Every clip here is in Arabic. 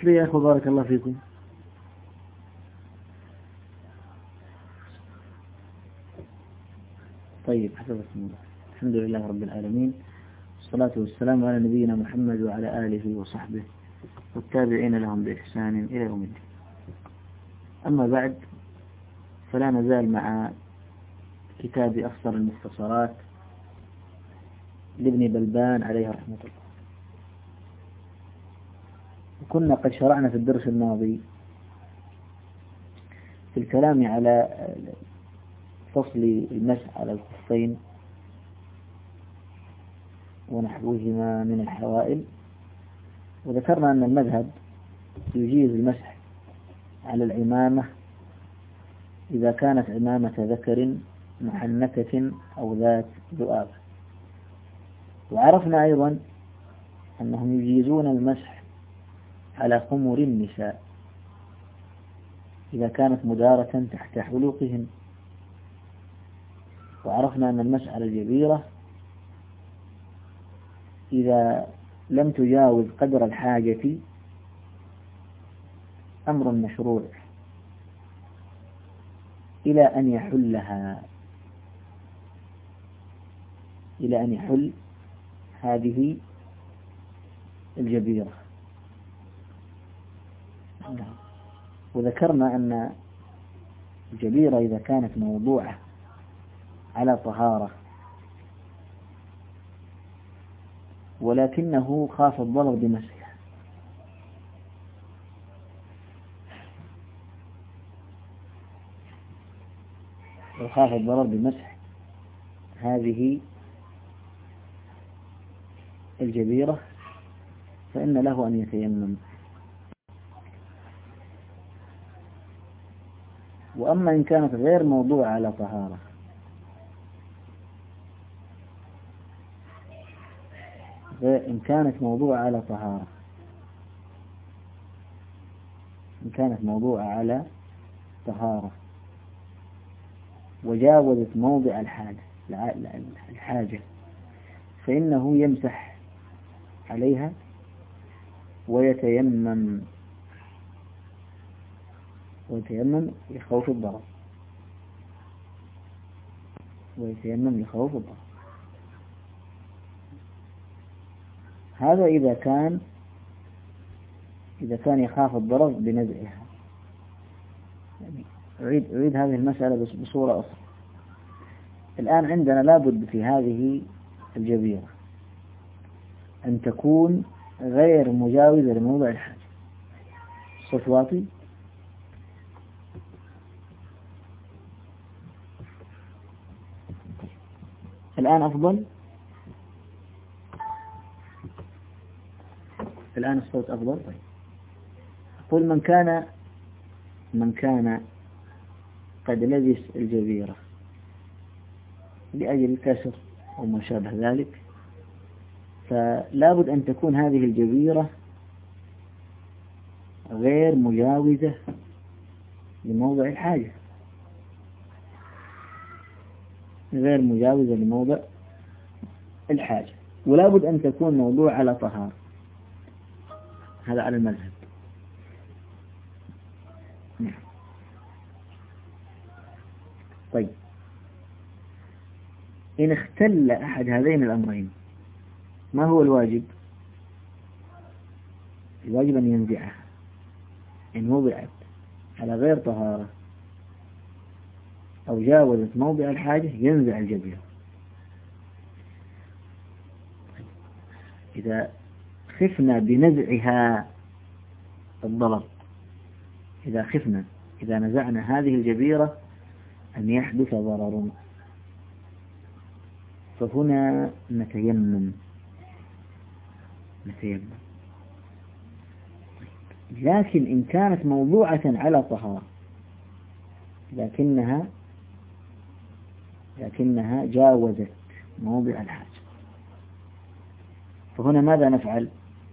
لي يا أخو بارك الله فيكم. طيب حسبكم الله. الحمد لله رب العالمين، والصلاة والسلام على نبينا محمد وعلى آله وصحبه والتابعين لهم بإحسان إلى يوم الدين. أما بعد، فلا نزال مع كتاب أخصر المختصرات لابن بلبان عليه رحمة الله. وكنا قد شرعنا في الدرس الماضي في الكلام على فصل المسح على الخفين ونحوهما من الحوائل، وذكرنا أن المذهب يجيز المسح على العمامة إذا كانت عمامة ذكر محنكة أو ذات ذؤابة. وعرفنا أيضا أنهم يجيزون المسح على خمر النساء إذا كانت مدارة تحت حلوقهن. وعرفنا أن المسح على الجبيرة إذا لم تجاوز قدر الحاجة أمر مشروع إلى أن يحلها، إلى أن يحل هذه الجبيرة. وذكرنا أن الجبيرة إذا كانت موضوعة على طهارة ولكنه خاف الضرر بمسحها، وخاف الضرر بمسح هذه الجبيرة فإن له أن يتيمم. وأما إن كانت غير موضوعة على طهارة، إن كانت موضوعة على طهارة، إن كانت موضوعة على طهارة وجاوزت موضع الحاجة فإنه يمسح عليها ويتيمم لخوف الضرر، ويتيمم لخوف الضرر. هذا إذا كان يخاف الضرر بنزعها. يعني أعيد هذه المسألة بصورة أخرى. الآن عندنا لابد في هذه الجبيرة أن تكون غير مجاوزة لموضع الحاجة. الصوت واطي. الآن أفضل. الآن الصوت أفضل. طيب. أقول من كان قد لبس الجبيرة لأجل الكسر أو ما شابه ذلك، فلا بد أن تكون هذه الجبيرة غير مجاوزة لموضع الحاجة، غير مجاوزة لموضع الحاجة، ولا بد أن تكون موضوع على طهارة. هذا على المذهب. طيب، إن اختل أحد هذين الأمرين ما هو الواجب؟ الواجب أن ينزعها. إن وضعت على غير طهارة أو جاوزت موضع الحاجة ينزع الجبيرة. إذا خفنا بنزعها الضرر، إذا نزعنا هذه الجبيرة أن يحدث ضرر، فهنا نتيمم. لكن إن كانت موضوعة على طهارة لكنها جاوزت موضع الحاجة، فهنا ماذا نفعل؟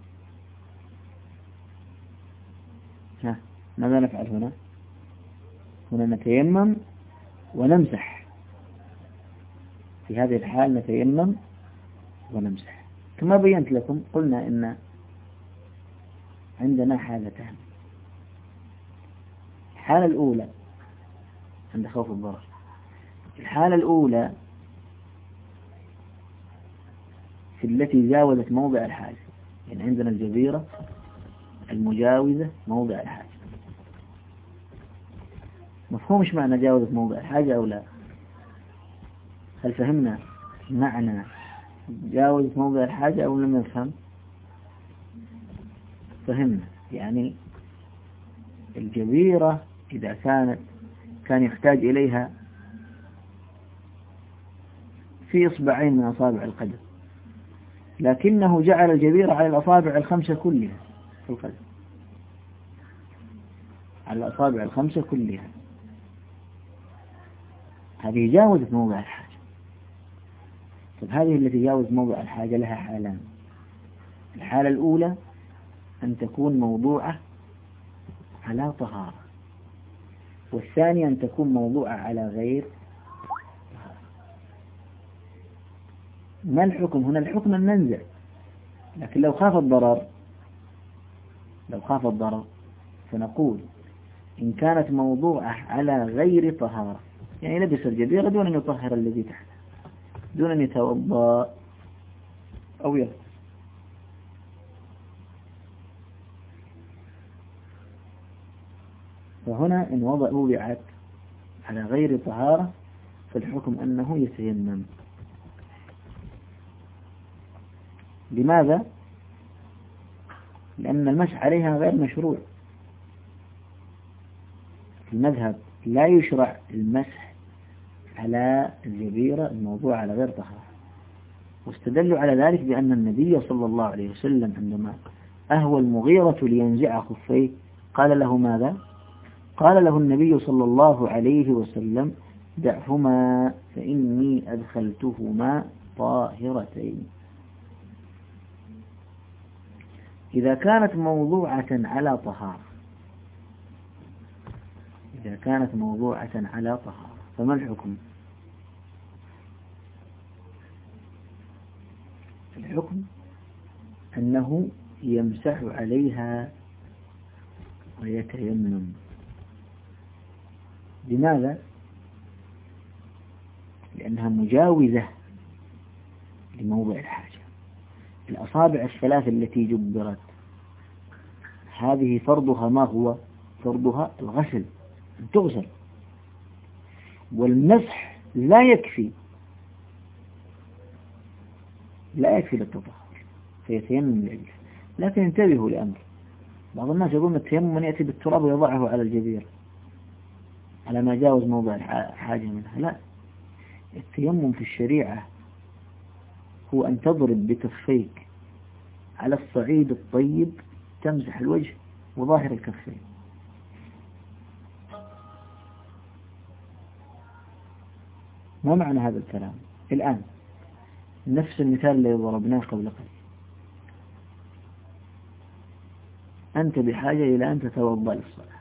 ماذا نفعل هنا؟ هنا نتيمم ونمسح. في هذه الحال نتيمم ونمسح. كما بينت لكم، قلنا إن عندنا حالتان. الحالة الأولى عند خوف الضرر، الحالة الأولى في التي جاوزت موضع الحاجة، يعني عندنا الجبيرة المجاوزة موضع الحاجة. مفهوم ايش معنى جاوزت موضع الحاجة أو لا؟ هل فهمنا معنى جاوزت موضع الحاجة أو لم نفهم؟ فهمنا. يعني الجبيرة إذا كان يحتاج إليها في إصبعين من أصابع القدم، لكنه جعل الجبيرة على الأصابع الخمسة كلها في القدم، على الأصابع الخمسة كلها، هذه جاوزت موضع الحاجة. طب هذه التي جاوزت موضع الحاجة لها حالان. الحالة الأولى أن تكون موضوعة على طهارة، والثانية أن تكون موضوعة على غير طهارة. ما الحكم هنا؟ الحكم المنزع، لكن لو خاف الضرر فنقول إن كانت موضوعة على غير طهارة، يعني لبس الجبيرة دون أن يطهر الذي تحته، دون أن يتوضأ أو يغسل، فهنا إن وضعت على غير طهارة فالحكم أنه يتيمم. لماذا؟ لأن المسح عليها غير مشروع. في المذهب لا يشرع المسح على الجبيرة الموضوع على غير طهارة، واستدلوا على ذلك بأن النبي صلى الله عليه وسلم عندما أهوى المغيرة لينزع خفيه قال له ماذا؟ قال له النبي صلى الله عليه وسلم: دعهما فإني أدخلتهما طاهرتين. إذا كانت موضوعة على طهارة فما الحكم؟ الحكم أنه يمسح عليها ويتيمم. لماذا؟ لأنها مجاوزة لموضع الحاجة. الأصابع الثلاث التي جبرت هذه فرضها ما هو؟ فرضها الغسل، أن تغسل، والمسح لا يكفي للتطهر فيتيمم لأجله. لكن انتبهوا لأمر، بعض الناس يقول التيمم من يأتي بالتراب ويضعه على الجبير على ما جاوز موضع الحاجة منها. لا، التيمم في الشريعة هو أن تضرب بكفيك على الصعيد الطيب تمسح الوجه وظاهر الكفين. ما معنى هذا الكلام؟ الآن نفس المثال الذي ضربناه قبل قليل، أنت بحاجة إلى أن تتوضأ للصلاة،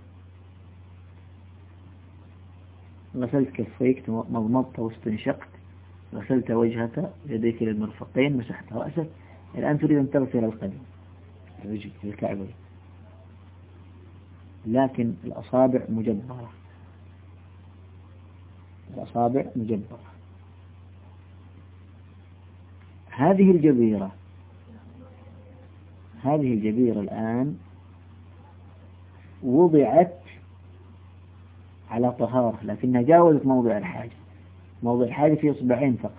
غسلت كفيك، مضمضت واستنشقت، غسلت وجهك يديك للمرفقين، مسحت رأسك، الآن تريد أن تغسل القدم، الرجل، الكعبين، لكن الأصابع مجبرة، هذه الجبيرة الآن وضعت على طهارة لكنها جاوزت موضع الحاجة في إصبعين فقط،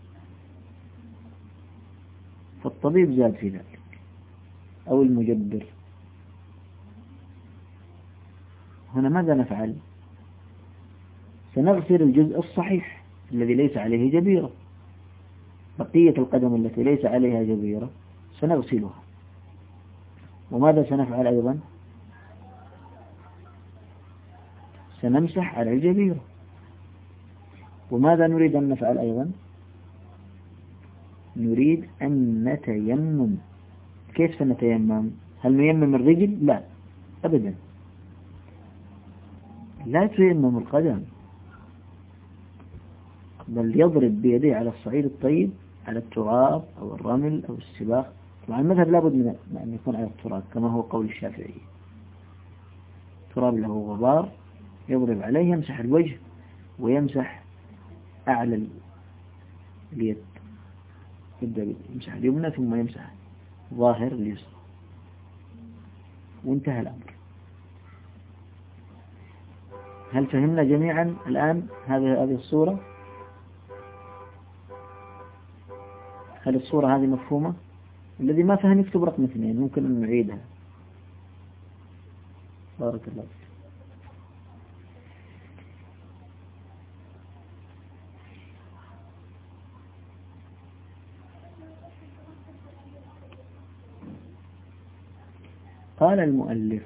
فالطبيب زاد في ذلك أو المجبر. هنا ماذا نفعل؟ سنغسل الجزء الصحيح الذي ليس عليه جبيرة، بقية القدم التي ليس عليها جبيرة سنغسلها. وماذا سنفعل أيضا؟ سنمسح على الجبيرة. وماذا نريد أن نفعل أيضا؟ نريد أن نتيمم. كيف سنتيمم؟ هل نيمم الرجل؟ لا أبدا، لا تيمم القدم، بل يضرب بيديه على الصعيد الطيب، على التراب أو الرمل أو السباق طبعا المذهب لابد من أن يكون على التراب كما هو قول الشافعي، تراب له غبار يضرب عليه، يمسح الوجه ويمسح أعلى اليد، يبدأ يمسح اليمنى ثم يمسح ظاهر اليسرى، وانتهى الأمر. هل فهمنا جميعا الآن هذه الصورة؟ هل الصورة هذه مفهومة؟ الذي ما فهم يكتب رقم 2، ممكن أن نعيدها. بارك الله فيك. قال المؤلف: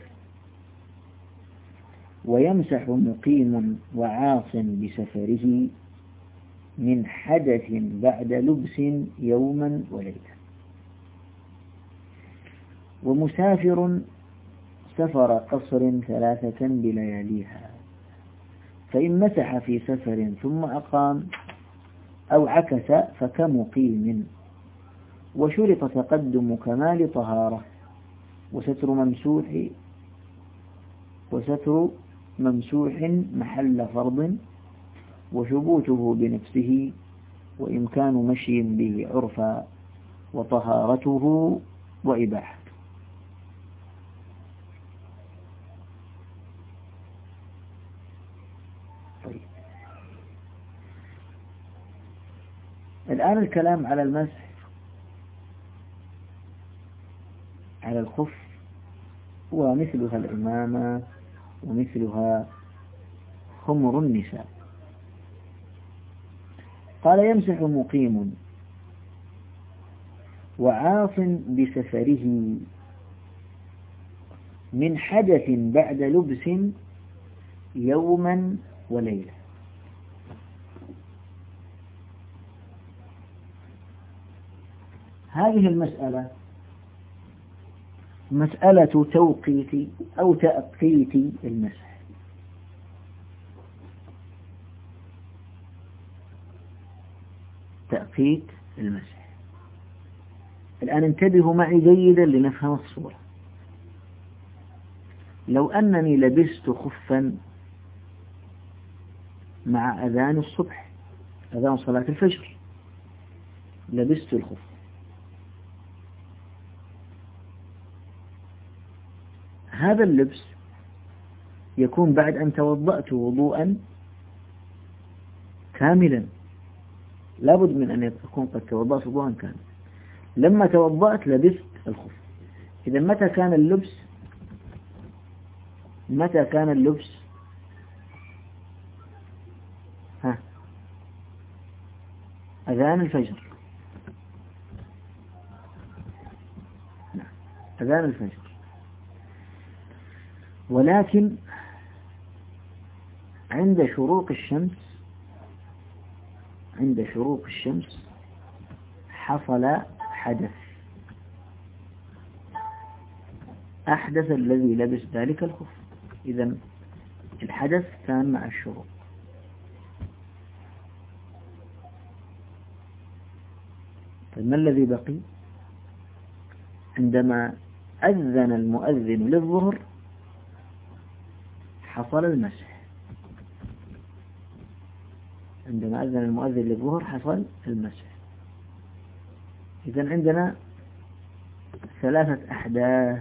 ويمسح مقيم وعاص بسفره من حدث بعد لبس يوما وليلة، ومسافر سفر قصر 3 بلياليها، فإن مسح في سفر ثم أقام أو عكس فكمقيم، وشرط تقدم كمال طهارة وستر ممسوح محل فرض، وثبوته بنفسه، وإمكان مشي به عرفا، وطهارته وإباحته. طيب. الآن الكلام على المسح على الخف، ومثلها العمامة ومثلها خمر النساء. قال: يمسح مقيم وعاص بسفره من حدث بعد لبس يوما وليلة. هذه المسألة مسألة توقيت أو تأقيت المسح. تأقيت المسح. الآن انتبهوا معي جيدا لنفهم الصورة. لو أنني لبست خفا مع أذان الصبح، أذان صلاة الفجر، لبست الخف، هذا اللبس يكون بعد أن توضأت وضوءا كاملا، لابد من أن يكون قد توضأت وضوءا كاملا. لما توضأت لبست الخف. إذا متى كان اللبس؟ أذان الفجر. نعم، أذان الفجر. ولكن عند شروق الشمس حصل حدث، أحدث الذي لبس ذلك الخف. إذن الحدث كان مع الشروق. فما الذي بقي؟ عندما أذن المؤذن للظهر حصل المسح. عندما أذن المؤذن للظهر حصل المسح. إذن عندنا 3 أحداث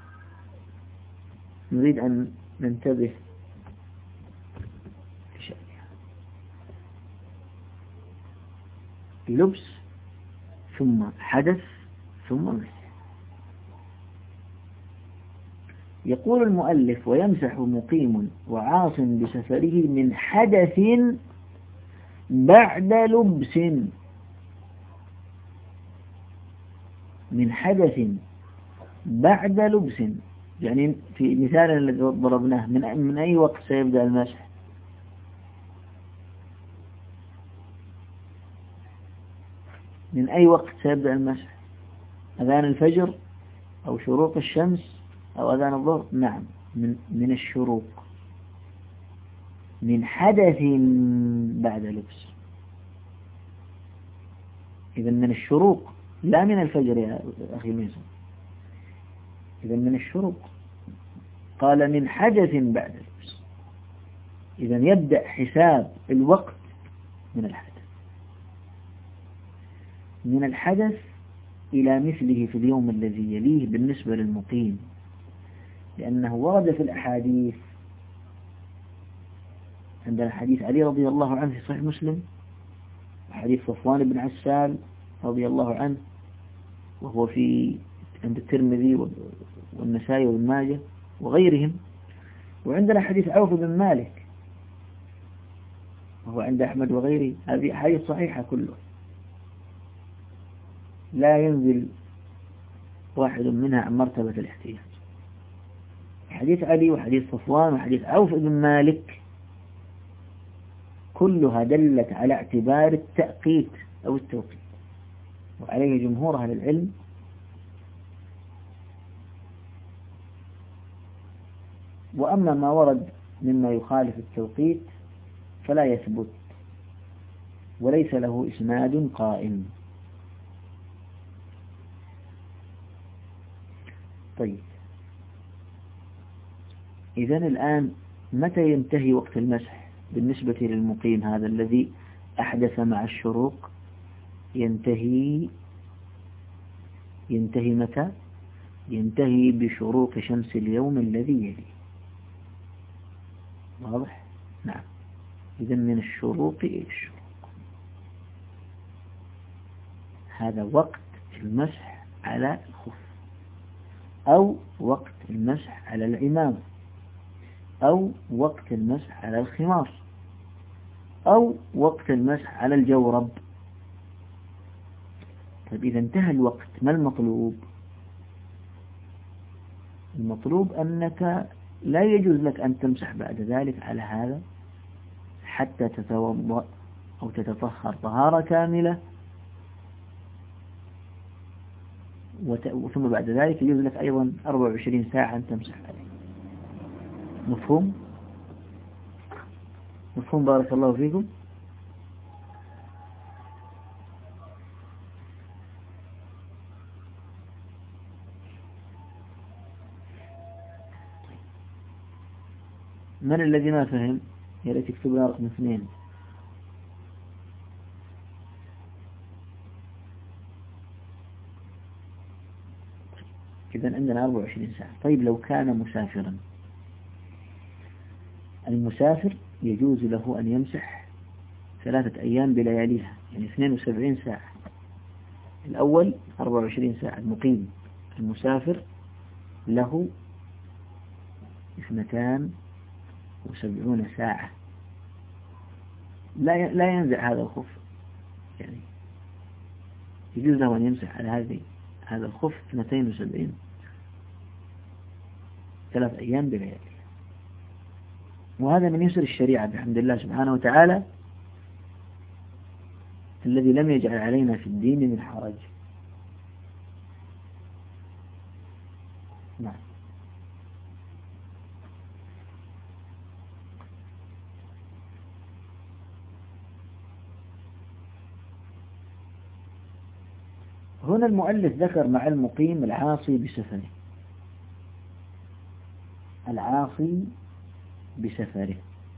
نريد أن ننتبه لشأنها: لبس، ثم حدث، ثم مسح. يقول المؤلف: ويمسح مقيم وعاص بسفره من حدث بعد لبس. من حدث بعد لبس، يعني في مثالنا الذي ضربناه من أي وقت سيبدأ المسح؟ من أي وقت سيبدأ المسح؟ أذان الفجر أو شروق الشمس أو أذان الظهر؟ نعم، من الشروق، من حدث بعد لبس. إذا من الشروق لا من الفجر يا أخي ميسر، إذا من الشروق. قال من حدث بعد اللبس، إذا يبدأ حساب الوقت من الحدث، من الحدث إلى مثله في اليوم الذي يليه بالنسبة للمقيم، لأنه ورد في الأحاديث. عندنا حديث علي رضي الله عنه في صحيح مسلم، وحديث صفوان بن عسال رضي الله عنه وهو عند الترمذي والنسائي وابن ماجه وغيرهم. وعندنا حديث عوف بن مالك وهو عند أحمد وغيره. هذه حديث صحيحة كلها، لا ينزل واحد منها عن مرتبة الاحتياج. حديث علي وحديث صفوان وحديث عوف بن مالك كلها دلت على اعتبار التأقيت أو التوقيت، وعليه جمهور أهل العلم. وأما ما ورد مما يخالف التوقيت فلا يثبت وليس له إسناد قائم. طيب، إذن الآن متى ينتهي وقت المسح بالنسبة للمقيم هذا الذي أحدث مع الشروق؟ ينتهي متى؟ ينتهي بشروق شمس اليوم الذي يليه. واضح؟ نعم. إذن من الشروق إلى الشروق، هذا وقت المسح على الخف، أو وقت المسح على العمامة، أو وقت المسح على الخمار، أو وقت المسح على الجورب. طيب، إذا انتهى الوقت ما المطلوب؟ المطلوب أنك لا يجوز لك أن تمسح بعد ذلك على هذا حتى تتوضأ أو تتطهر طهارة كاملة، ثم بعد ذلك يجوز لك أيضا 24 ساعة أن تمسح عليه. مفهوم؟ مفهوم، بارك الله فيكم. من الذي ما فهم؟ يا ريت يكتب لنا رقم 2. إذن عندنا 24 ساعة. طيب، لو كان مسافرا، المسافر يجوز له أن يمسح 3 أيام بلياليها، يعني 72 ساعة. الأول 24 ساعة المقيم، المسافر له 72 ساعة. لا ينزع هذا الخف، يعني يجوز له أن يمسح على هذا الخف 72 3 أيام بليالي. وهذا من يسر الشريعة بحمد الله سبحانه وتعالى، الذي لم يجعل علينا في الدين من حرج. نعم. هنا المؤلف ذكر مع المقيم العاصي بسفره، العاصي بسفره،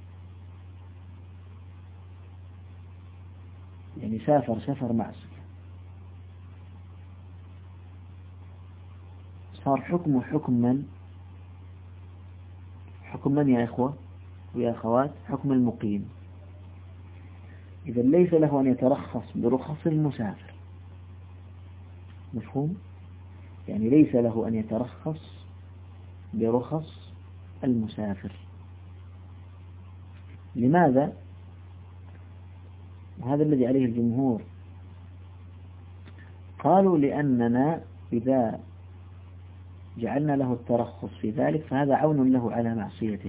يعني سافر سفر معصية، صار حكمه حكم من؟ حكم من يا إخوة ويا أخوات؟ حكم المقيم. إذا ليس له أن يترخص برخص المسافر. مفهوم؟ يعني ليس له أن يترخص برخص المسافر. لماذا؟ وهذا الذي عليه الجمهور. قالوا لأننا إذا جعلنا له الترخص في ذلك فهذا عون له على معصيته،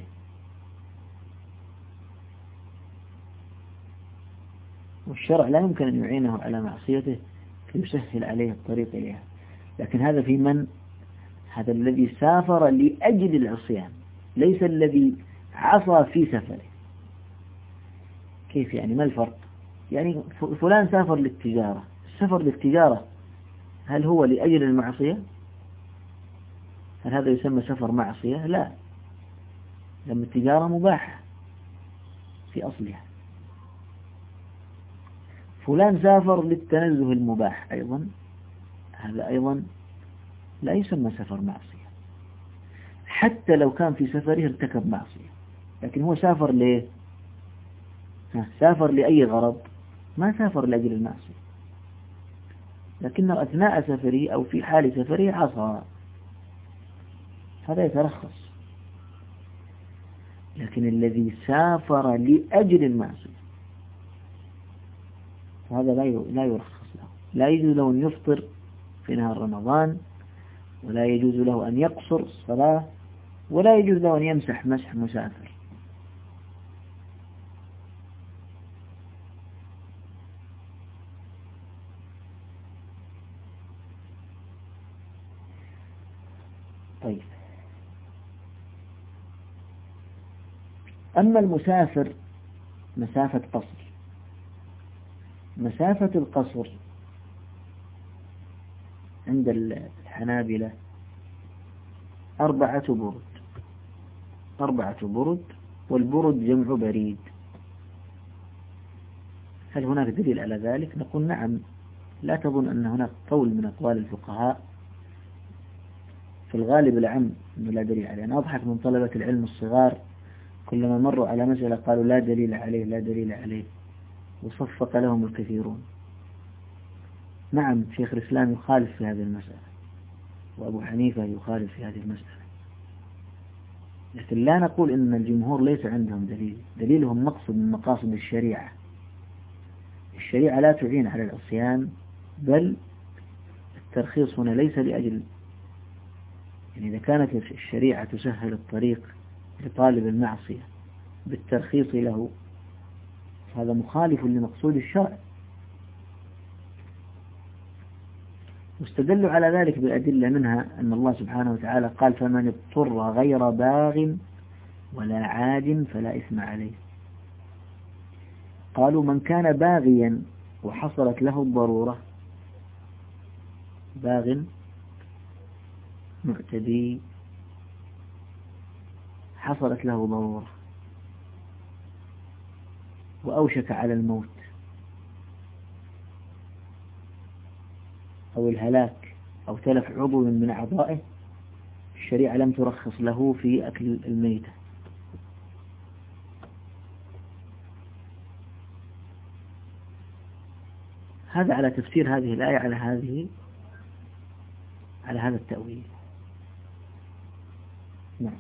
والشرع لا يمكن أن يعينه على معصيته فيسهل عليه الطريق إليها. لكن هذا في من؟ هذا الذي سافر لأجل العصيان، ليس الذي عصى في سفره. كيف يعني؟ ما الفرق؟ يعني فلان سافر للتجارة، السفر للتجارة هل هو لأجل المعصية؟ هل هذا يسمى سفر معصية؟ لا، لأن التجارة مباحة في أصلها. فلان سافر للتنزه المباح أيضا، هذا أيضا لا يسمى سفر معصية، حتى لو كان في سفره ارتكب معصية، لكن هو سافر ليه؟ سافر لأي غرض؟ ما سافر لأجل المعصية، لكنه أثناء سفره أو في حال سفره عصى، هذا يترخص. لكن الذي سافر لأجل المعصية هذا لا يرخص له، لا يجوز له أن يفطر في نهار رمضان، ولا يجوز له أن يقصر الصلاة، ولا يجوز له أن يمسح مسح مسافر. طيب، أما المسافر مسافة قصر، مسافة القصر عند الحنابلة 4 برد، 4 برد، والبرد جمع بريد. هل هناك دليل على ذلك؟ نقول نعم. لا تظن أن هناك قول من أقوال الفقهاء في الغالب العام أنه لا دليل عليه. أنا أضحك من طلبة العلم الصغار كلما مروا على مسألة قالوا لا دليل عليه لا دليل عليه، وصفق لهم الكثيرون. نعم، شيخ الإسلام يخالف في هذه المسألة، وأبو حنيفة يخالف في هذه المسألة، لكن لا نقول إن الجمهور ليس عندهم دليل. دليلهم مقصد من مقاصد الشريعة. الشريعة لا تعين على العصيان، بل الترخيص هنا ليس لأجل، يعني إذا كانت الشريعة تسهل الطريق لطالب المعصية بالترخيص له، هذا مخالف لمقصود الشرع. واستدلوا على ذلك بالأدلة، منها أن الله سبحانه وتعالى قال فمن اضطر غير باغ ولا عاد فلا إثم عليه. قالوا من كان باغيا وحصلت له الضرورة، باغ معتدي حصلت له ضرورة وأوشك على الموت أو الهلاك أو تلف عضو من أعضائه، الشريعة لم ترخص له في أكل الميتة. هذا على تفسير هذه الآية على هذا التأويل. نعم.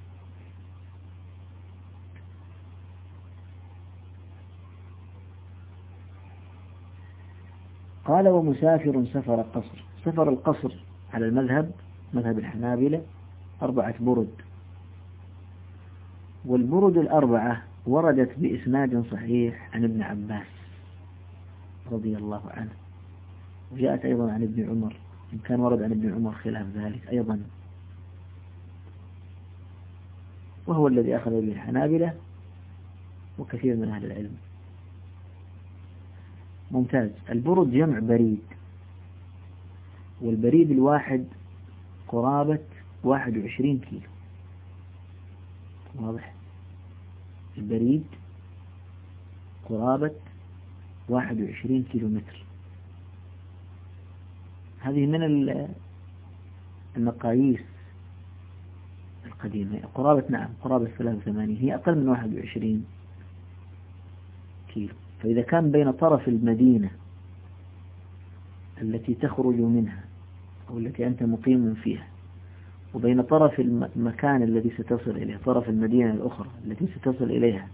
قال ومسافر سفر قصر. سفر القصر على المذهب، مذهب الحنابلة، 4 برد، والبرد 4 وردت بإسناد صحيح عن ابن عباس رضي الله عنه، وجاءت أيضا عن ابن عمر، إن كان ورد عن ابن عمر خلاف ذلك أيضا، وهو الذي أخذ به الحنابلة وكثير من أهل العلم. ممتاز. البرد جمع بريد، والبريد الواحد قرابة 21 كيلو. واضح؟ البريد قرابة 21 كيلو متر. هذه من المقاييس القديمة. قرابة، نعم، قرابة 83، هي أقل من 21 كيلو. فإذا كان بين طرف المدينة التي تخرج منها أو التي أنت مقيم فيها وبين طرف المكان الذي ستصل إليه، طرف المدينة الأخرى التي ستصل إليها،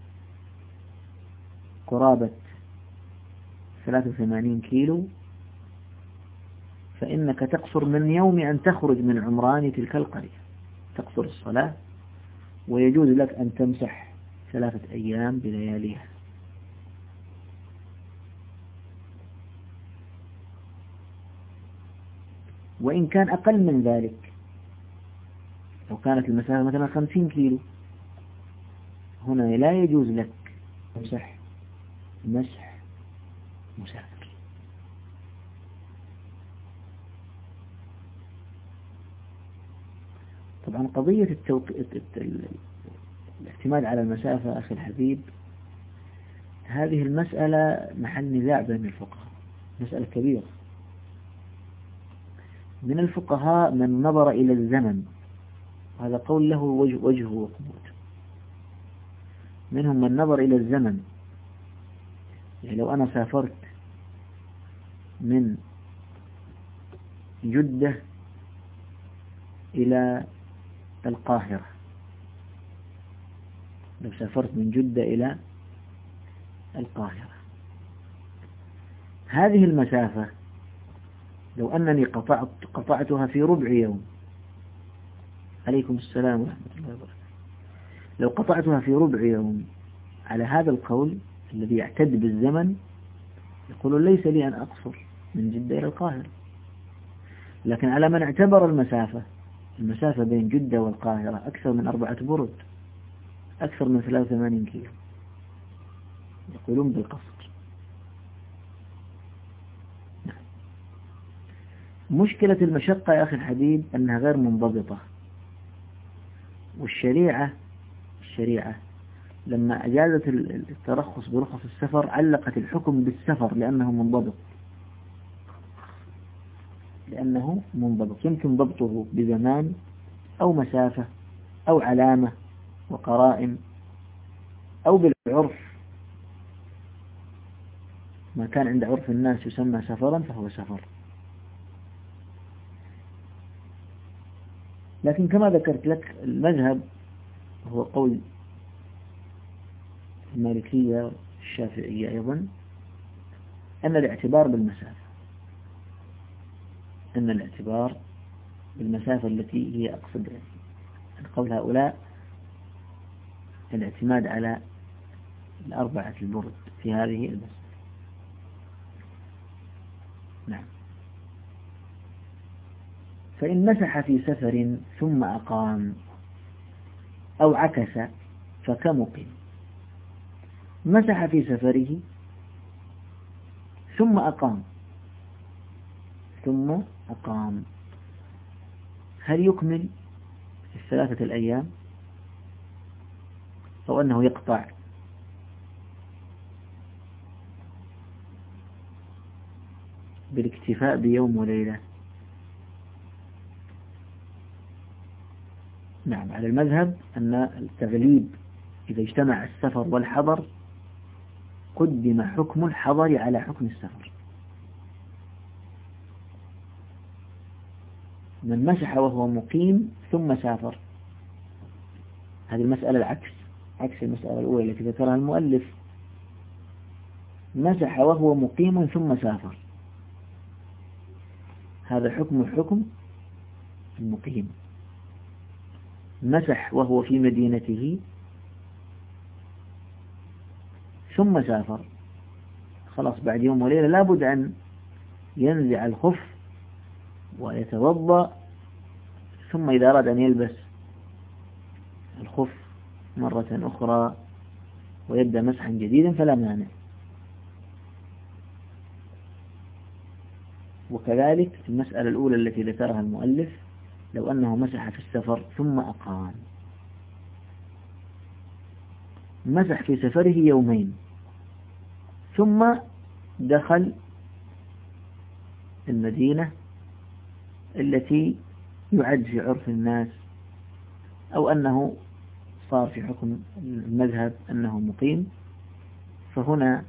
قرابة 83 كيلو، فإنك تقصر من يوم أن تخرج من عمران تلك القرية، تقصر الصلاة، ويجوز لك أن تمسح 3 أيام بلياليها. وإن كان أقل من ذلك، لو كانت المسافة مثلا 50 كيلو، هنا لا يجوز لك مسح مسافر. طبعا قضية الاعتماد على المسافة أخي الحبيب، هذه المسألة محل نزاع بين الفقهاء، مسألة كبيرة. من الفقهاء من نظر إلى الزمن، هذا قول له وجهه وقبوته. منهم من نظر إلى الزمن، يعني لو أنا سافرت من جدة إلى القاهرة، لو سافرت من جدة إلى القاهرة، هذه المسافة لو أنني قطعتها في ربع يوم، عليكم السلام ورحمة الله وبركاته، لو قطعتها في ربع يوم، على هذا القول الذي يعتد بالزمن يقول ليس لي أن أقصر من جدة إلى القاهرة. لكن على من اعتبر المسافة بين جدة والقاهرة أكثر من 4 برد، أكثر من 83 كيلو، يقولون بالقصر. مشكلة المشقة يا أخي الحبيب أنها غير منضبطة، والشريعة لما أجازت الترخص برخص السفر علقت الحكم بالسفر لأنه منضبط، يمكن ضبطه بزمان أو مسافة أو علامة وقرائن أو بالعرف، ما كان عند عرف الناس يسمى سفرا فهو سفر. لكن كما ذكرت لك المذهب هو قول المالكية الشافعية أيضا، أن الاعتبار بالمسافة التي هي أقصد قول هؤلاء الاعتماد على 4 البرد في هذه المسألة. نعم. فإن مسح في سفر ثم أقام أو عكس فكمقيم. مسح في سفره ثم أقام، هل يكمل 3 الأيام أو أنه يقطع؟ بالاكتفاء بيوم وليلة؟ نعم، على المذهب أن التغليب إذا اجتمع السفر والحضر قدم حكم الحضر على حكم السفر. من مسح وهو مقيم ثم سافر، هذه المسألة عكس المسألة الأولى التي ذكرها المؤلف، مسح وهو مقيم ثم سافر، هذا حكم المقيم. مسح وهو في مدينته ثم سافر، خلاص بعد يوم وليلة لابد أن ينزع الخف ويتوضأ، ثم إذا أراد أن يلبس الخف مرة أخرى ويبدأ مسحا جديدا فلا مانع. وكذلك المسألة الأولى التي ذكرها المؤلف، لو أنه مسح في السفر ثم أقام، مسح في سفره 2 يوم ثم دخل المدينة التي يعد في عرف الناس، أو أنه صار في حكم المذهب أنه مقيم، فهنا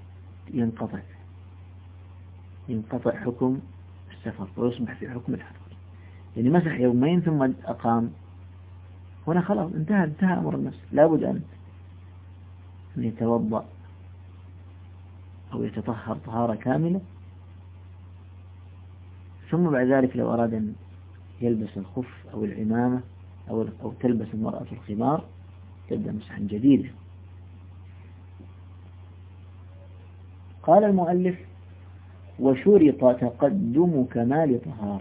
ينقطع حكم السفر ويصبح في حكم الحضر. يعني مسح 2 يوم ثم أقام، هنا خلاص انتهى أمر النفس، لابد أن يتوضأ أو يتطهر طهارة كاملة، ثم بعد ذلك لو أراد أن يلبس الخف أو العمامة أو تلبس المرأة الخمار تبدأ مسحا جديدا. قال المؤلف: وشرط تقدم كمال طهارة.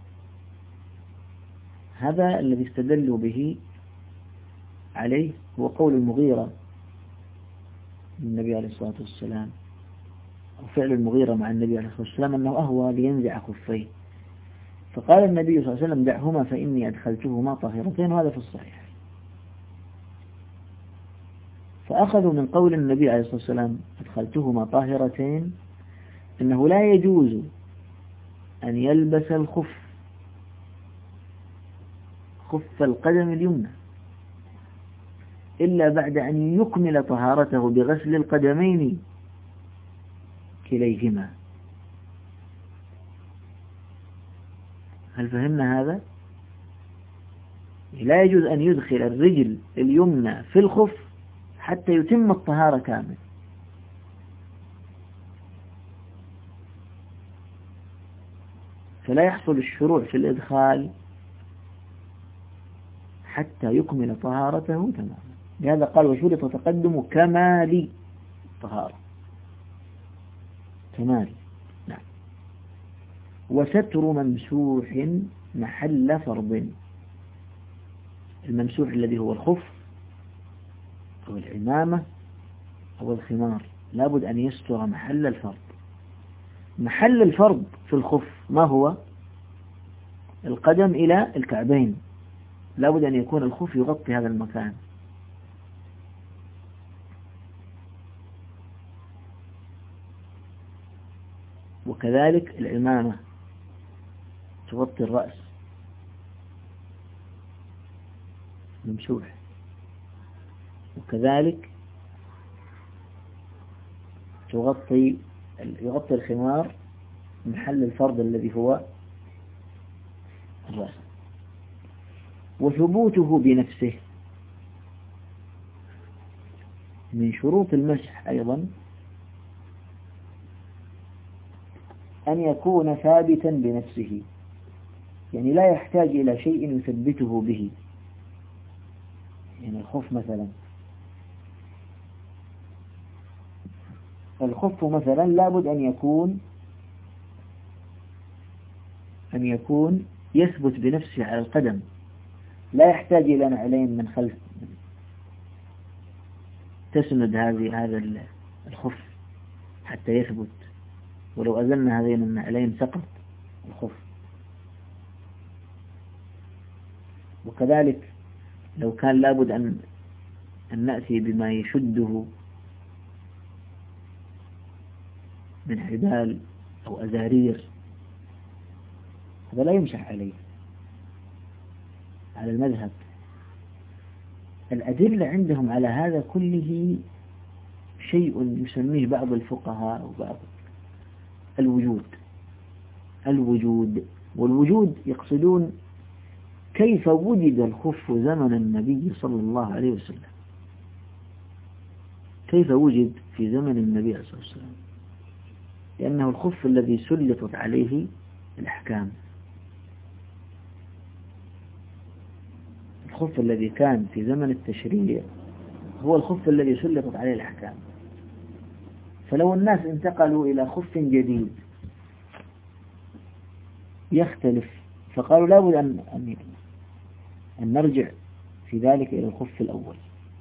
هذا الذي استدلوا به عليه هو قول المغيرة النبي عليه الصلاة والسلام، أو فعل المغيرة مع النبي عليه الصلاة والسلام، أنه أهوى لينزع خفيه. فقال النبي صلى الله عليه وسلم دعهما فإني أدخلتهما طاهرتين، وهذا في الصحيح. فأخذوا من قول النبي عليه الصلاة والسلام أدخلتهما طاهرتين أنه لا يجوز أن يلبس خف القدم اليمنى إلا بعد أن يكمل طهارته بغسل القدمين كليهما. هل فهمنا هذا؟ لا يجوز أن يدخل الرجل اليمنى في الخف حتى يتم الطهارة كامل. فلا يحصل الشروع في الإدخال حتى يكمل طهارته تماما. لهذا قال وشرط تقدم كمال طهارة، كمال. نعم. وستر ممسوح محل فرض. الممسوح الذي هو الخف أو العمامة أو الخمار لابد أن يستر محل الفرض. محل الفرض في الخف ما هو؟ القدم إلى الكعبين، لابد أن يكون الخف يغطي هذا المكان. وكذلك العمامة تغطي الرأس ممسوح، وكذلك يغطي الخمار محل الفرض الذي هو الرأس. وثبوته بنفسه. من شروط المسح أيضا أن يكون ثابتا بنفسه، يعني لا يحتاج إلى شيء يثبته به. يعني الخف مثلا، لابد أن يكون يثبت بنفسه على القدم، لا يحتاج إلى نعلين من خلف تسند هذا الخف حتى يثبت، ولو أزلنا هذين النعلين سقط الخف. وكذلك لو كان لابد أن نأتي بما يشده من حبال أو أزارير، هذا لا يمسح عليه على المذهب. الأدلة عندهم على هذا كله شيء يسميه بعض الفقهاء وبعض الوجود. والوجود يقصدون كيف وجد الخف زمن النبي صلى الله عليه وسلم، كيف وجد في زمن النبي صلى الله عليه وسلم، لأنه الخف الذي سلطت عليه الأحكام. الخف الذي كان في زمن التشريع هو الخف الذي سلطت عليه الأحكام. فلو الناس انتقلوا إلى خف جديد يختلف، فقالوا لابد أن نرجع في ذلك إلى الخف الأول.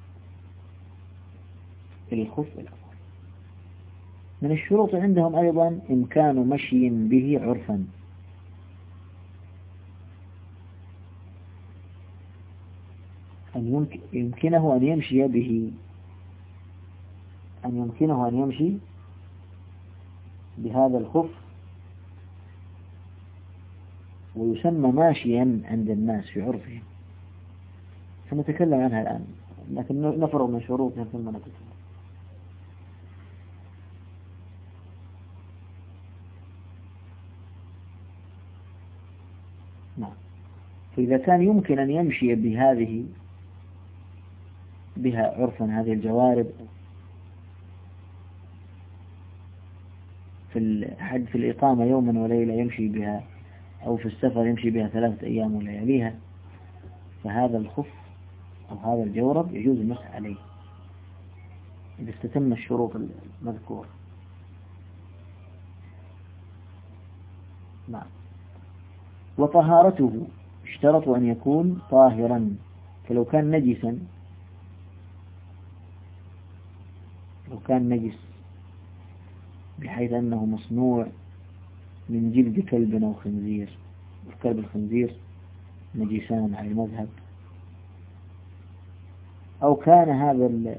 من الشروط عندهم أيضا إمكان مشي به عرفا. أن يمكنه أن يمشي به، بهذا الخف، ويسمى ماشيا عند الناس في عرفهم. سنتكلم عنها الآن، لكن نفرغ من شروطها ثم نتكلم. نعم. فإذا كان يمكن أن يمشي بها عرفا هذه الجوارب في الإقامة يوما وليلة يمشي بها، أو في السفر يمشي بها 3 أيام ولياليها، فهذا الخف أو هذا الجورب يجوز المسح عليه إذا استتم الشروط المذكورة. نعم. وطهارته اشترطوا أن يكون طاهرا، فلو كان نجسا، نجس بحيث أنه مصنوع من جلد كلب أو خنزير والكلب الخنزير نجسان على المذهب، أو كان هذا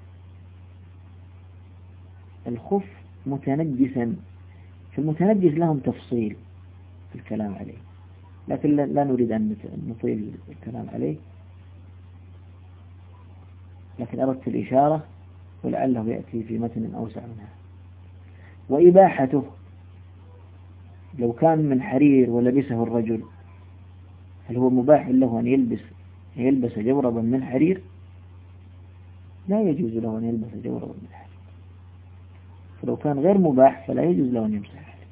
الخف متنجسا، فالمتنجس لهم تفصيل في الكلام عليه، لكن لا نريد أن نطيل الكلام عليه، لكن أردت الإشارة ولعله يأتي في متن أوسع منها. وإباحته لو كان من حرير ولبسه الرجل، هل هو مباح له أن يلبس جوربا من حرير؟ لا يجوز له أن يلبس جوربا من حرير، فلو كان غير مباح فلا يجوز له أن يمسح عليه.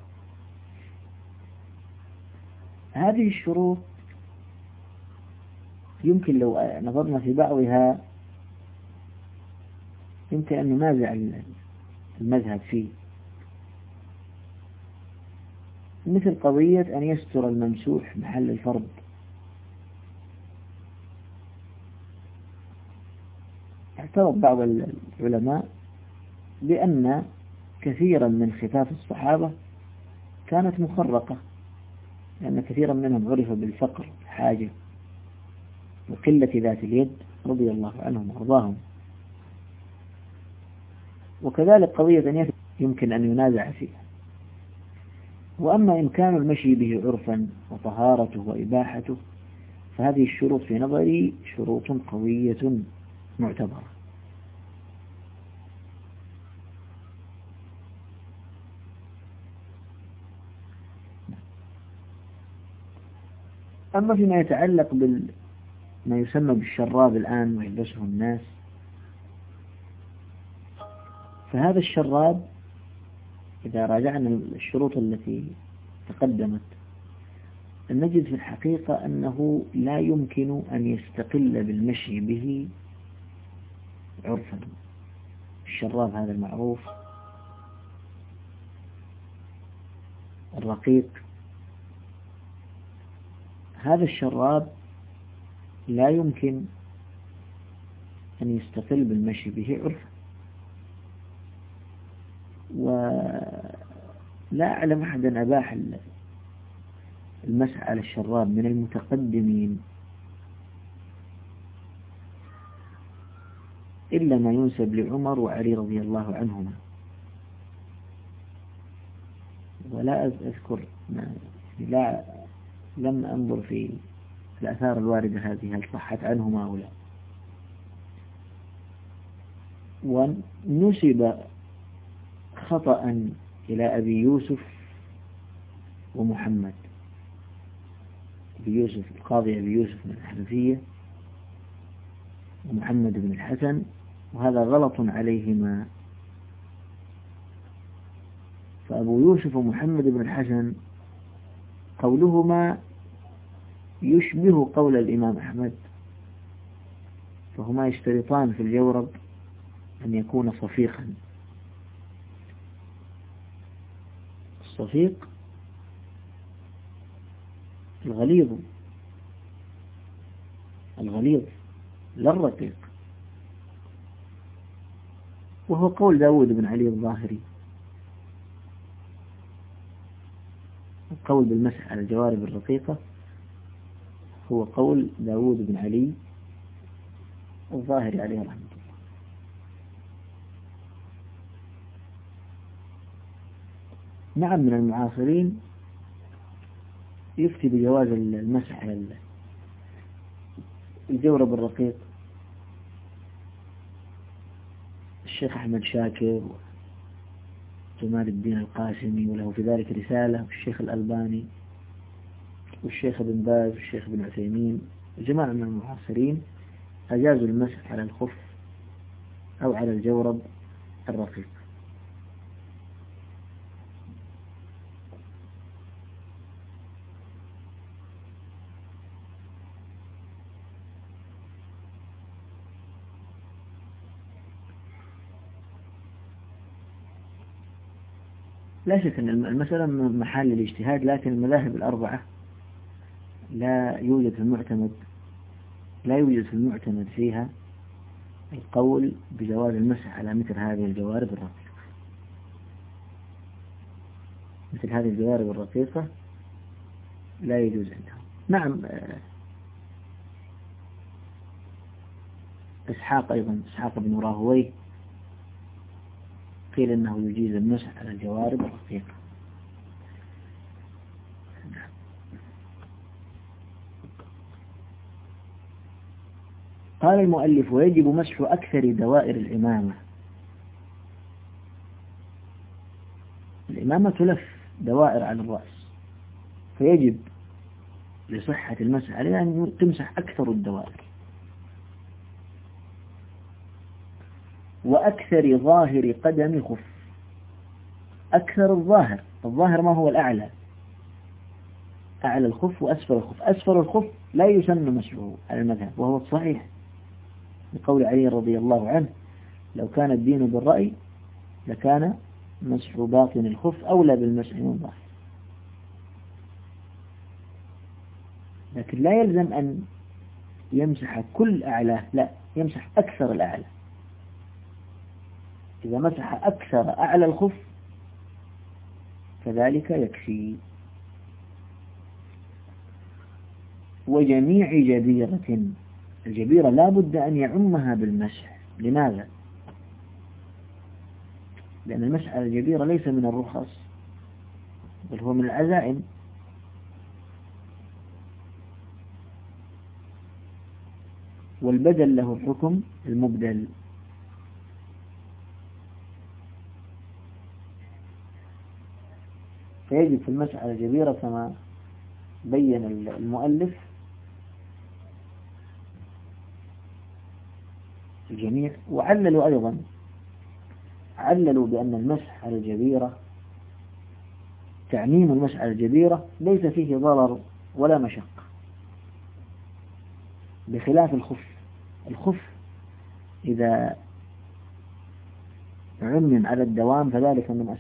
هذه الشروط يمكن لو نظرنا في بعضها يمكن أن ننازع المذهب فيه، مثل قضية أن يستر الممسوح محل الفرض. اعترض بعض العلماء بأن كثيرا من خفاف الصحابة كانت مخرقة، لأن كثيرا منهم عرف بالفقر الحاجة وقلة ذات اليد رضي الله عنهم وارضاهم. وكذلك قضية أن يمكن أن ينازع فيها. وأما إمكان المشي به عرفا وطهارته وإباحته فهذه الشروط في نظري شروط قوية معتبرة. أما فيما يتعلق ما يسمى بالشراب الآن ويلبسه الناس، فهذا الشراب إذا راجعنا الشروط التي تقدمت نجد في الحقيقة أنه لا يمكن أن يستقل بالمشي به عرفا. الشراب هذا المعروف الرقيق، هذا الشراب لا يمكن أن يستقل بالمشي به عرفا، ولا أعلم أحدا أباح المسح على الشراب من المتقدمين إلا ما ينسب لعمر وعلي رضي الله عنهما، ولا أذكر لم أنظر في الآثار الواردة هذه هل صحت عنهما أو لا. ونسب خطأ إلى أبي يوسف ومحمد، أبي يوسف القاضي أبي يوسف من الحنفية ومحمد بن الحسن، وهذا غلط عليهما. فأبو يوسف ومحمد بن الحسن قولهما يشبه قول الإمام أحمد، فهما يشترطان في الجورب أن يكون صفيقا. الصفيق الغليظ لا الرقيق، وهو قول داود بن علي الظاهري. القول بالمسح على الجوارب الرقيقة هو قول داود بن علي الظاهري عليه رحمة الله. نعم، من المعاصرين يفتي بجواز المسح على الجورب الرقيق الشيخ أحمد شاكر وجمال الدين القاسمي، وله في ذلك رسالة، والشيخ الألباني والشيخ ابن باز والشيخ ابن عثيمين، جماعة من المعاصرين أجازوا المسح على الخف أو على الجورب الرقيق. لا شك أن المسألة من محل الاجتهاد، لكن المذاهب الأربعة لا يوجد في المعتمد فيها القول بجواز المسح على مثل هذه الجوارب الرقيقة. مثل هذه الجوارب الرقيقة لا يجوز عندهم. نعم، إسحاق أيضا، إسحاق بن راهويه قيل أنه يجيز المسح على الجوارب الرقيقة. قال المؤلف: ويجب مسح أكثر دوائر العمامة. العمامة تلف دوائر على الرأس، فيجب لصحة المسح عليها أن تمسح أكثر الدوائر، وأكثر ظاهر قدم خف. أكثر الظاهر ما هو الأعلى؟ أعلى الخف وأسفل الخف. أسفل الخف لا يسن مسحه على المذهب، وهو الصحيح لقول علي رضي الله عنه: لو كان الدين بالرأي لكان مسح باطن الخف أولى بالمسح من ظاهر. لكن لا يلزم أن يمسح كل أعلاه، لا، يمسح أكثر الأعلى. إذا مسح أكثر أعلى الخف كذلك يكفي. وجميع جبيرة، الجبيرة لا بد أن يعمها بالمسح. لماذا؟ لأن المسح على الجبيرة ليس من الرخص، بل هو من العزائم. والبدل له حكم المبدل. فيجب في المسح على الجبيرة كما بين المؤلف الجميع. وعللوا أيضا، عللوا بأن المسح على الجبيرة، تعميم المسح على الجبيرة ليس فيه ضرر ولا مشقة، بخلاف الخف. الخف إذا عمم على الدوام فذلك من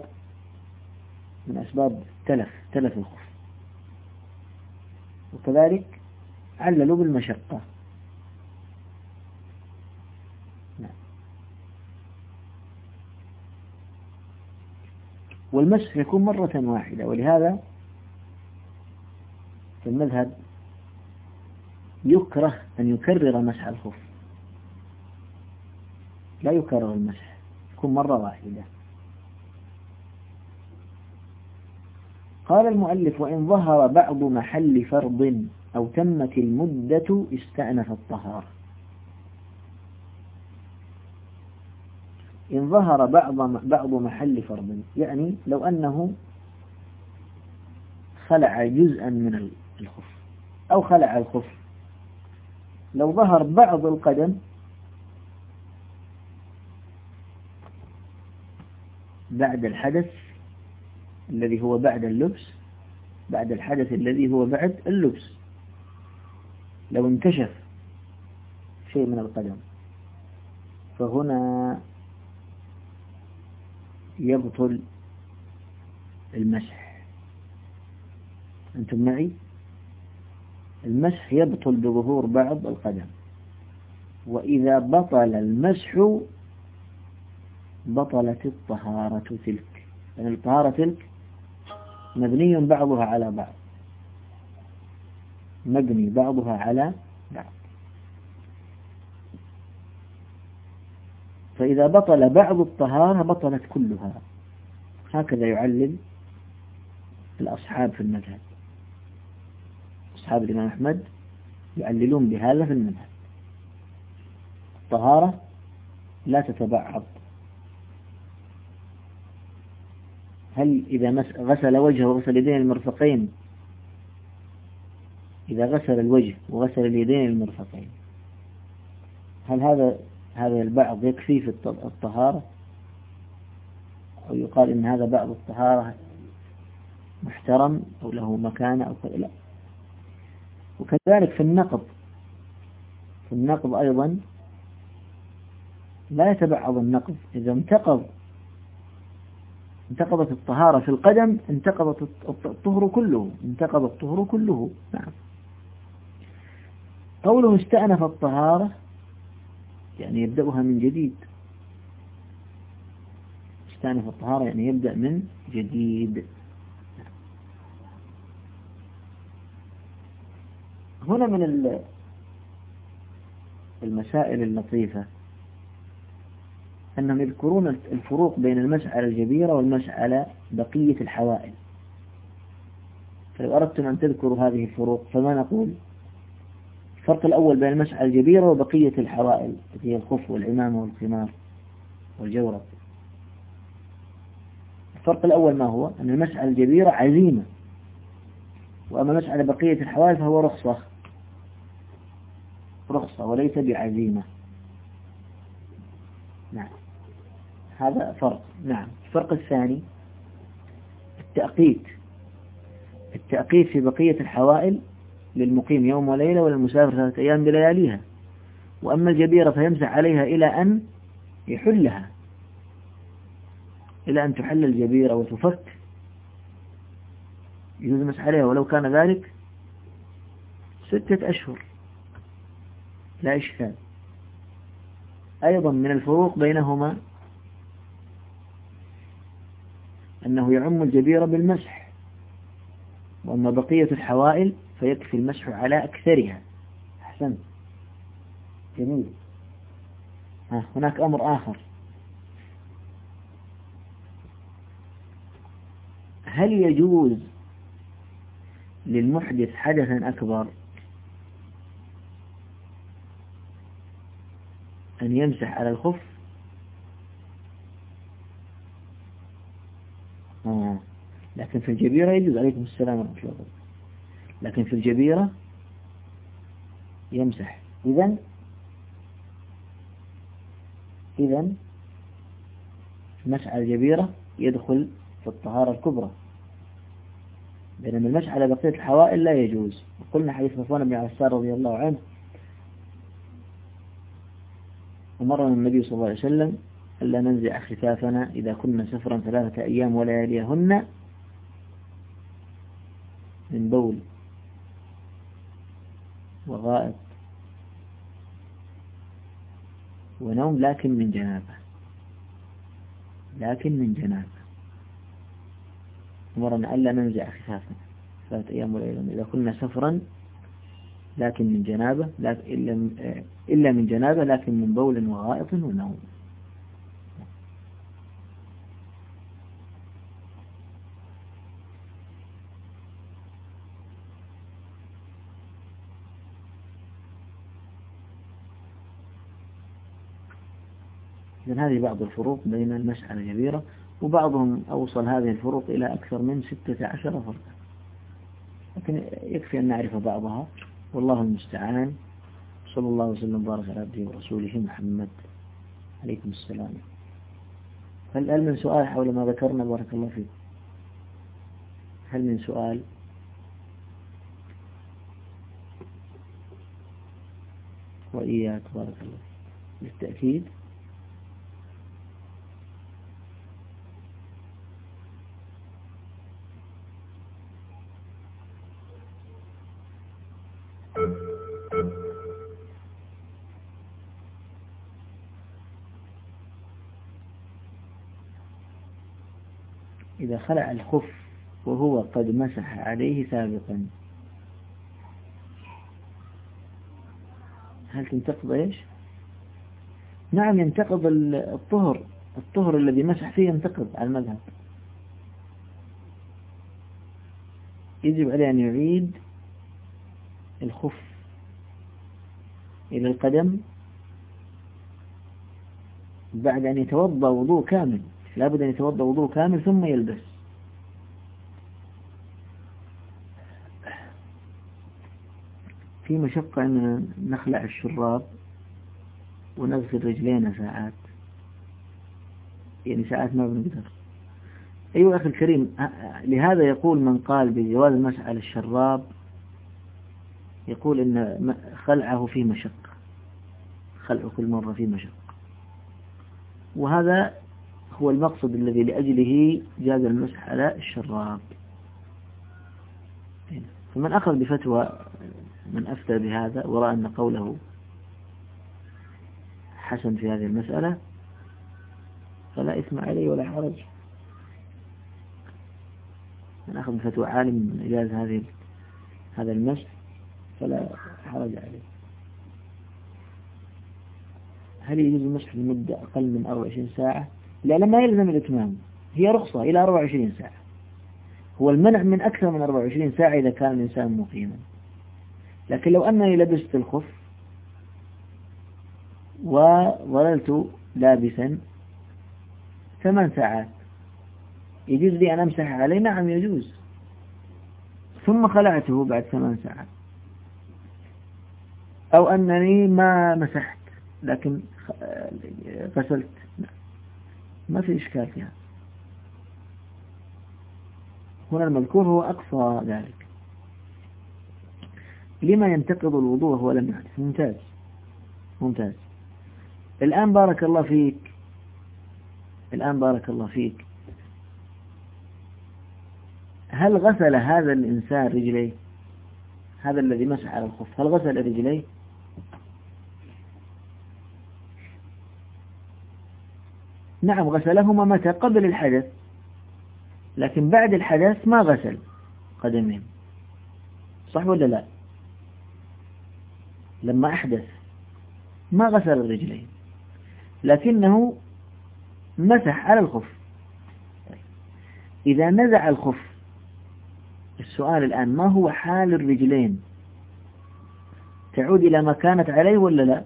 أسباب تلف الخف. وكذلك عللوا بالمشقة. والمسح يكون مرة واحدة، ولهذا في المذهب يكره أن يكرر مسح الخف، لا يكرر المسح، يكون مرة واحدة. قال المؤلف: وإن ظهر بعض محل فرض أو تمت المدة استأنف الطهارة. إن ظهر بعض محل فرض، يعني لو أنه خلع جزءا من الخف أو خلع الخف، لو ظهر بعض القدم بعد الحدث الذي هو بعد اللبس، بعد الحدث الذي هو بعد اللبس، لو انكشف شيء من القدم، فهنا يبطل المسح. أنتم معي؟ المسح يبطل بظهور بعض القدم. وإذا بطل المسح بطلت الطهارة تلك، لأن الطهارة تلك مبني بعضها على بعض، مبني بعضها على بعض. فإذا بطل بعض الطهارة بطلت كلها. هكذا يعلل الأصحاب في المذهب. أصحاب الإمام أحمد يعللون بهذا في المذهب. الطهارة لا تتبعض. هل إذا غسل وجهه وغسل يدين المرفقين، إذا غسل الوجه وغسل اليدين المرفقين، هل هذا البعض يكفي في الطهارة، أو يقال إن هذا بعض الطهارة محترم أو له مكانة أو كذا؟ لا. وكذلك في النقض أيضا لا يتبعض النقض. إذا انتقضت الطهارة في القدم انتقضت الطهر كله. نعم. قوله استأنف الطهارة يعني يبدأها من جديد. استأنف الطهارة يعني يبدأ من جديد. هنا من المسائل اللطيفة أنهم يذكرون الفروق بين المسح على الجبيرة والمسح على بقية الحوائل. فلو أردتم أن تذكروا هذه الفروق فما نقول؟ الفرق الأول بين المسح على الجبيرة وبقية الحوائل التي هي الخف والعمامة والخمار والجورب. الفرق الأول ما هو؟ أن المسح على الجبيرة عزيمة، وأما المسح على بقية الحوائل فهو رخصة وليس بعزيمة. نعم، هذا فرق. نعم. الفرق الثاني التأقيت في بقية الحوائل للمقيم يوم وليلة وللمسافر 3 أيام بلياليها، وأما الجبيرة فيمسح عليها إلى أن يحلها، إلى أن تحل الجبيرة وتفك، يجوز المسح عليها ولو كان ذلك 6 أشهر لا إشكال. أيضا من الفروق بينهما أنه يعم الجبيرة بالمسح، وأما بقية الحوائل فيكفي المسح على أكثرها. أحسنت، جميل. هناك أمر آخر، هل يجوز للمحدث حدثا أكبر أن يمسح على الخف؟ لكن في الجبيرة يجوز. عليكم السلام ورحمة الله وبركاته. لكن في الجبيرة يمسح. إذن المسح على الجبيرة يدخل في الطهارة الكبرى، بينما المسح على بقية الحوائل لا يجوز. وقلنا حديث صفوان بن عفان رضي الله عنه، أمرنا النبي صلى الله عليه وسلم ألا ننزع خفافنا إذا كنا سفرا 3 أيام ولياليهن من بول وغائط ونوم، لكن من جنابة. أمرنا ألا ننزع خفافنا 3 أيام ولياليهن إذا كنا سفرا، لكن من جنابة، إلا من جنابة، لكن من بول وغائط ونوم. إذن هذه بعض الفروق بين المسح على الجبيرة، وبعضهم أوصل هذه الفروق إلى أكثر من 16 فرقا، لكن يكفي أن نعرف بعضها، والله المستعان. صلى الله وسلم وبارك على عبده ورسوله محمد. عليكم السلام. هل من سؤال حول ما ذكرنا؟ بارك الله فيك. هل من سؤال؟ وإياك بارك الله بالتأكيد. إذا خلع الخف وهو قد مسح عليه سابقا، هل تنتقض إيش؟ نعم، ينتقض الطهر الذي مسح فيه ينتقض على المذهب. يجب عليه أن يعيد الخف إلى القدم بعد أن يتوضأ وضوء كامل. لابد أن يتوضأ وضوء كامل ثم يلبس. في مشقة أن نخلع الشراب ونغسل رجلينا ساعات، يعني ساعات ما بنقدر. أيها أخي الكريم، لهذا يقول من قال بجواز المسح على الشراب، يقول إن خلعه فيه مشقة، خلعه كل مرة فيه مشقة، وهذا هو المقصد الذي لأجله جاز المسح على الشراب. فمن أخذ بفتوى من أفتى بهذا ورأى أن قوله حسن في هذه المسألة فلا إثم عليه ولا حرج. من أخذ بفتوى عالم من إجازة هذا المسح فلا حرج عليه. هل يجوز المسح لمدة أقل من 24 ساعة؟ لا، لما يلزم الإتمام، هي رخصة إلى 24 ساعة. هو المنع من أكثر من 24 ساعة إذا كان الإنسان مقيما. لكن لو أنني لبست الخف وظللت لابسا 8 ساعات، يجوز لي أن أمسح عليه؟ نعم يجوز. ثم خلعته بعد 8 ساعات، أو أنني ما مسحت لكن غسلت، ما في إشكال فيها. هنا المذكور هو أقصى ذلك. لما ينتقض الوضوء وهو لم يحدث؟ ممتاز ممتاز. الآن بارك الله فيك، هل غسل هذا الإنسان رجليه؟ هذا الذي مسح على الخف هل غسل رجليه؟ نعم غسلهما. متى؟ قبل الحدث، لكن بعد الحدث ما غسل قدمين، صح ولا لا؟ لما أحدث ما غسل الرجلين، لكنه مسح على الخف. إذا نزع الخف، السؤال الآن ما هو حال الرجلين؟ تعود إلى ما كانت عليه ولا لا؟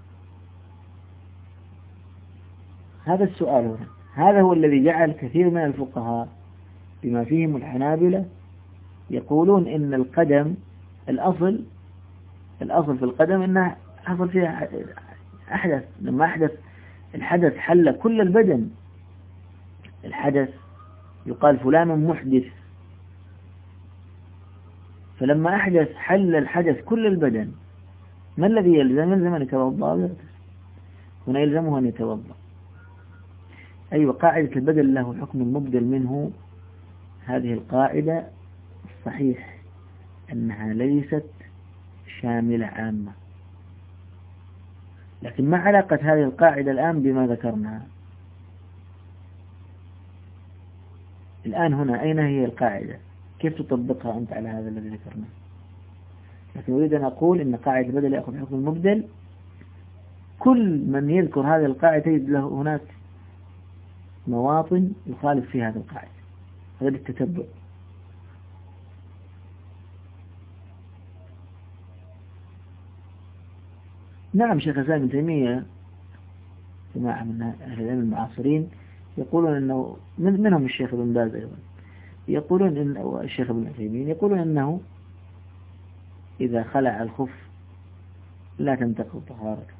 هذا السؤال هنا، هذا هو الذي جعل كثير من الفقهاء بما فيهم الحنابلة يقولون إن القدم الأصل في القدم إنه حصل فيها أحدث. لما أحدث الحدث حل كل البدن. الحدث يقال فلان محدث، فلما أحدث حل الحدث كل البدن. ما الذي يلزم؟ يلزم أن يتوضأ. هنا يلزمه أن يتوضأ. أيوة، قاعدة البدل له حكم المبدل منه، هذه القاعدة صحيح أنها ليست شاملة عامة، لكن ما علاقة هذه القاعدة الآن بما ذكرنا الآن هنا؟ أين هي القاعدة؟ كيف تطبقها أنت على هذا الذي ذكرناه؟ لكن أريد أن أقول أن قاعدة البدل يأخذ حكم المبدل. كل من يذكر هذه القاعدة تجد له هناك مواطن يخالف في هذه القاعدة. هذا بالتتبع. نعم، شيخ الإسلام ابن تيمية جماعة من أهل العلم المعاصرين يقولون أنه منهم الشيخ ابن باز أيضا، يقولون إن الشيخ ابن عثيمين يقولون أنه إذا خلع الخف لا تنتقض طهارته.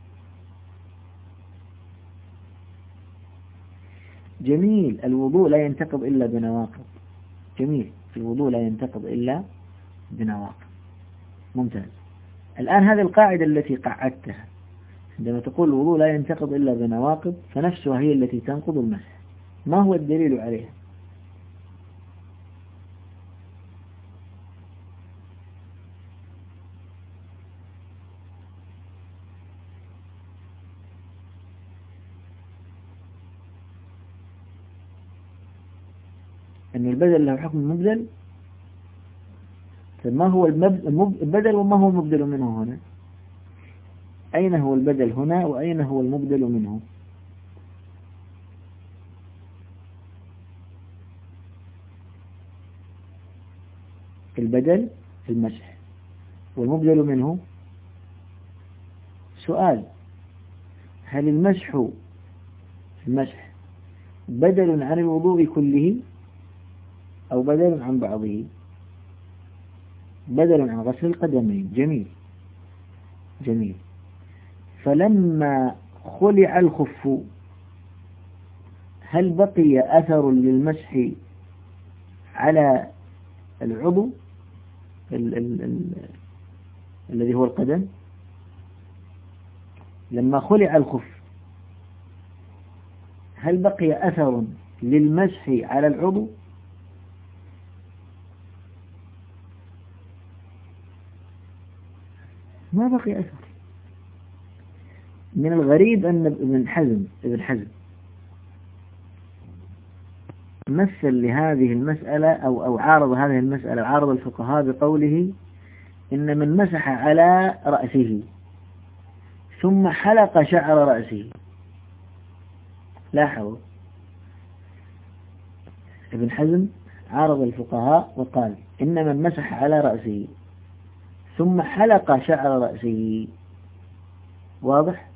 جميل. الوضوء لا ينتقض إلا بنواقض. جميل، الوضوء لا ينتقض إلا بنواقض. ممتاز. الآن هذه القاعدة التي قعدتها عندما تقول الوضوء لا ينتقض إلا بنواقض، فنفسها هي التي تنقض المسح. ما هو الدليل عليها؟ أن البدل له حكم المبدل. فما هو البدل وما هو المبدل منه هنا؟ أين هو البدل هنا وأين هو المبدل منه؟ البدل في المسح والمبدل منه. سؤال: هل المسح بدل عن الوضوء كله أو بدل عن بعضه؟ بدل عن غسل القدمين. جميل جميل. فلما خلع الخف هل بقي أثر للمسح على العضو الذي هو القدم؟ لما خلع الخف هل بقي أثر للمسح على العضو؟ ما بقي أثر. من الغريب أن ابن حزم مثل لهذه المسألة أو عارض هذه المسألة، عارض الفقهاء بقوله إن من مسح على رأسه ثم حلق شعر رأسه. لاحظوا ابن حزم عارض الفقهاء وقال إن من مسح على رأسه ثم حلق شعر رأسه. واضح؟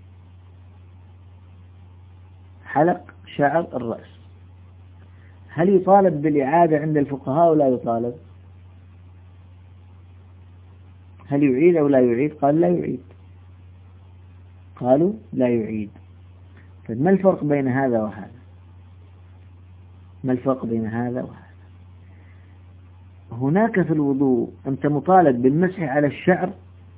حلق شعر الرأس. هل يطالب بالإعادة عند الفقهاء ولا يطالب؟ هل يعيد أو لا يعيد؟ قال لا يعيد. قالوا لا يعيد. فما الفرق بين هذا وهذا؟ ما الفرق بين هذا وهذا؟ هناك في الوضوء أنت مطالب بالمسح على الشعر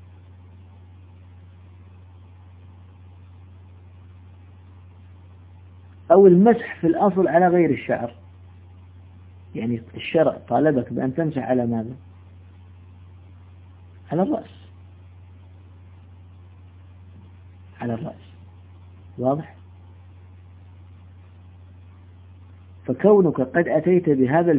أو المسح في الأصل على غير الشعر. يعني الشرع طالبك بأن تمسح على ماذا؟ على الرأس. على الرأس. واضح؟ فكونك قد أتيت بهذا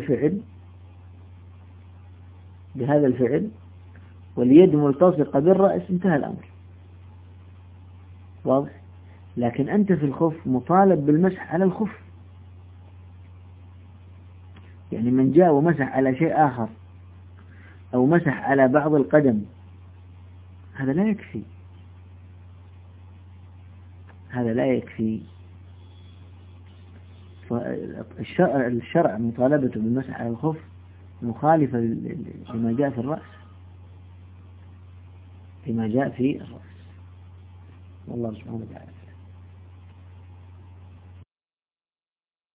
الفعل واليد ملتصقة بالرأس انتهى الأمر. واضح؟ لكن أنت في الخف مطالب بالمسح على الخف. يعني من جاء ومسح على شيء آخر أو مسح على بعض القدم هذا لا يكفي. هذا لا يكفي. الشرع مطالبته بالمسح على الخف مخالفة لما جاء في الرأس، لما جاء في الرأس. والله سبحانه وتعالى.